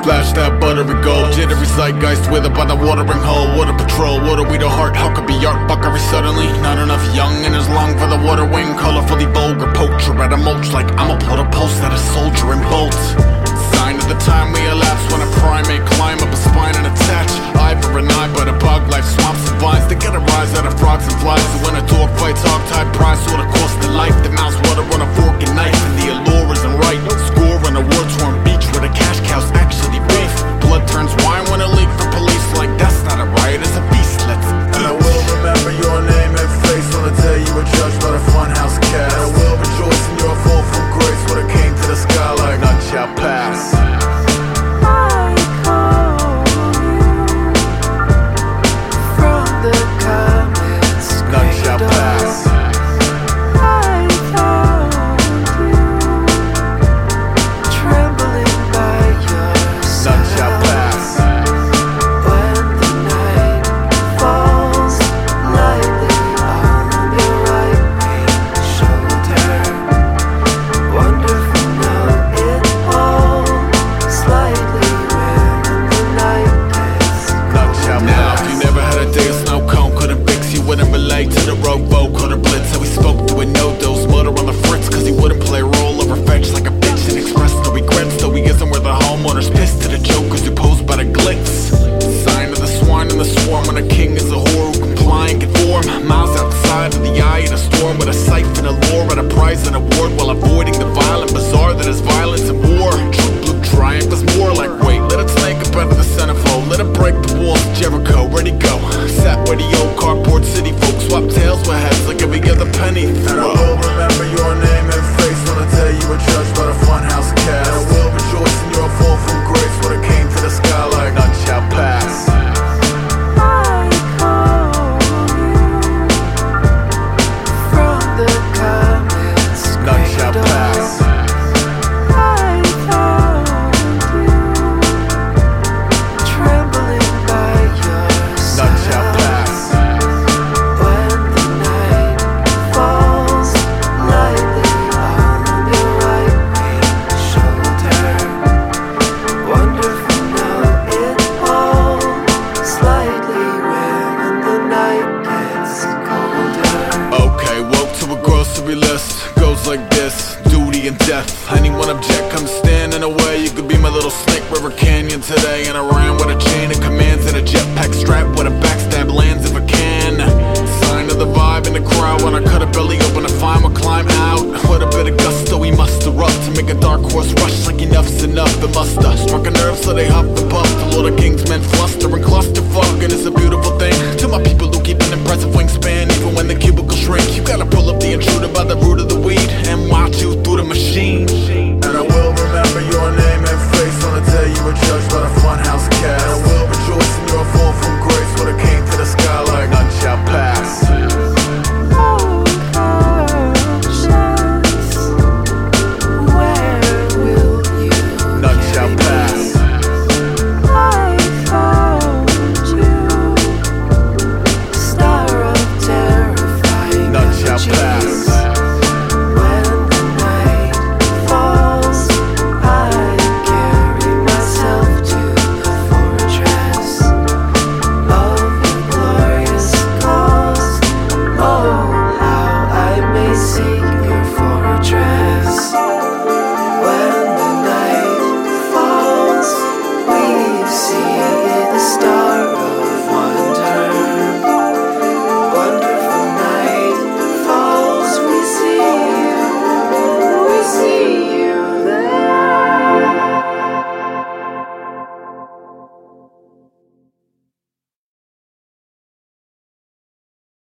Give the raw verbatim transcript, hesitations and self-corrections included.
Flash that buttery gold, jittery zeitgeist withered by the watering hole. Water patrol, water we the heart, how could be art buckery suddenly? Not enough young and is long for the water wing. Colorfully vulgar poacher at a mulch like I'm a put a post at a soldier in bolts. Sign of the time we elapse when a primate climb up a spine and attach eye for an eye, but a bug life swamps and vines to get a rise out of frogs and flies. So when a dog fights hog-tied prize, what a cost of life. The mouse water on a fork and knife, and the allure isn't right. Score on a war-torn beach where the cash cows actually beef. Blood turns wine when a leak for police, like that's not a riot, it's a beast. Let's eat. And I will remember your name and face on the day you were judged by the funhouse cast. And I will rejoice in your fall from grace when it came to the sky like none shall pass. None shall pass. None shall pass. When the night falls lightly on your right wing shoulder, wonderful note it all slightly when the night gets None shall Now, pass. if you never had a day of snow cone, couldn't fix, you wouldn't relate to the rowboat, caught a blitz. How we spoke to a no-dose, mutter on the fritz, cause he wouldn't play role or fetch like a bitch and express no regrets. Though he isn't where the homeowner's pissed to the jokers who pose by the glitz. Sign of the swine and the swarm when a king is a whore who comply and conform. Miles outside of the eye of the storm with a siphon, a lure, and a prize and award while avoiding the violent bazaar that is violence and war. True blue triumph is more like wait, let it snake up out of the centerfold, let it break the walls of Jericho, ready go. Sat where the old cardboard city folks swap tails with heads like every other penny And I throw. will remember your name and face on the day you were judged by the funhouse cast. And I will rejoice in your fall from grace when it came to the sky like none shall pass. None shall pass. None shall pass. When the night falls lightly on your right wing shoulder, wonderful note it all slightly when the night gets colder. Okay, woke to a grocery list, goes like this, duty and death. Anyone object, come stand in the way. You could be my little Snake River Canyon today. And I ran with a chain of commands and a jetpack strap with a backstab lands if I can. Sign of the vibe in the crowd when I cut a belly open to find what climb out. With a bit of gusto we muster up to make a dark horse rush like enough's enough. It musta struck a nerve so they huff and puff. The Lord of King's men fluster and clusterfuck, and it's a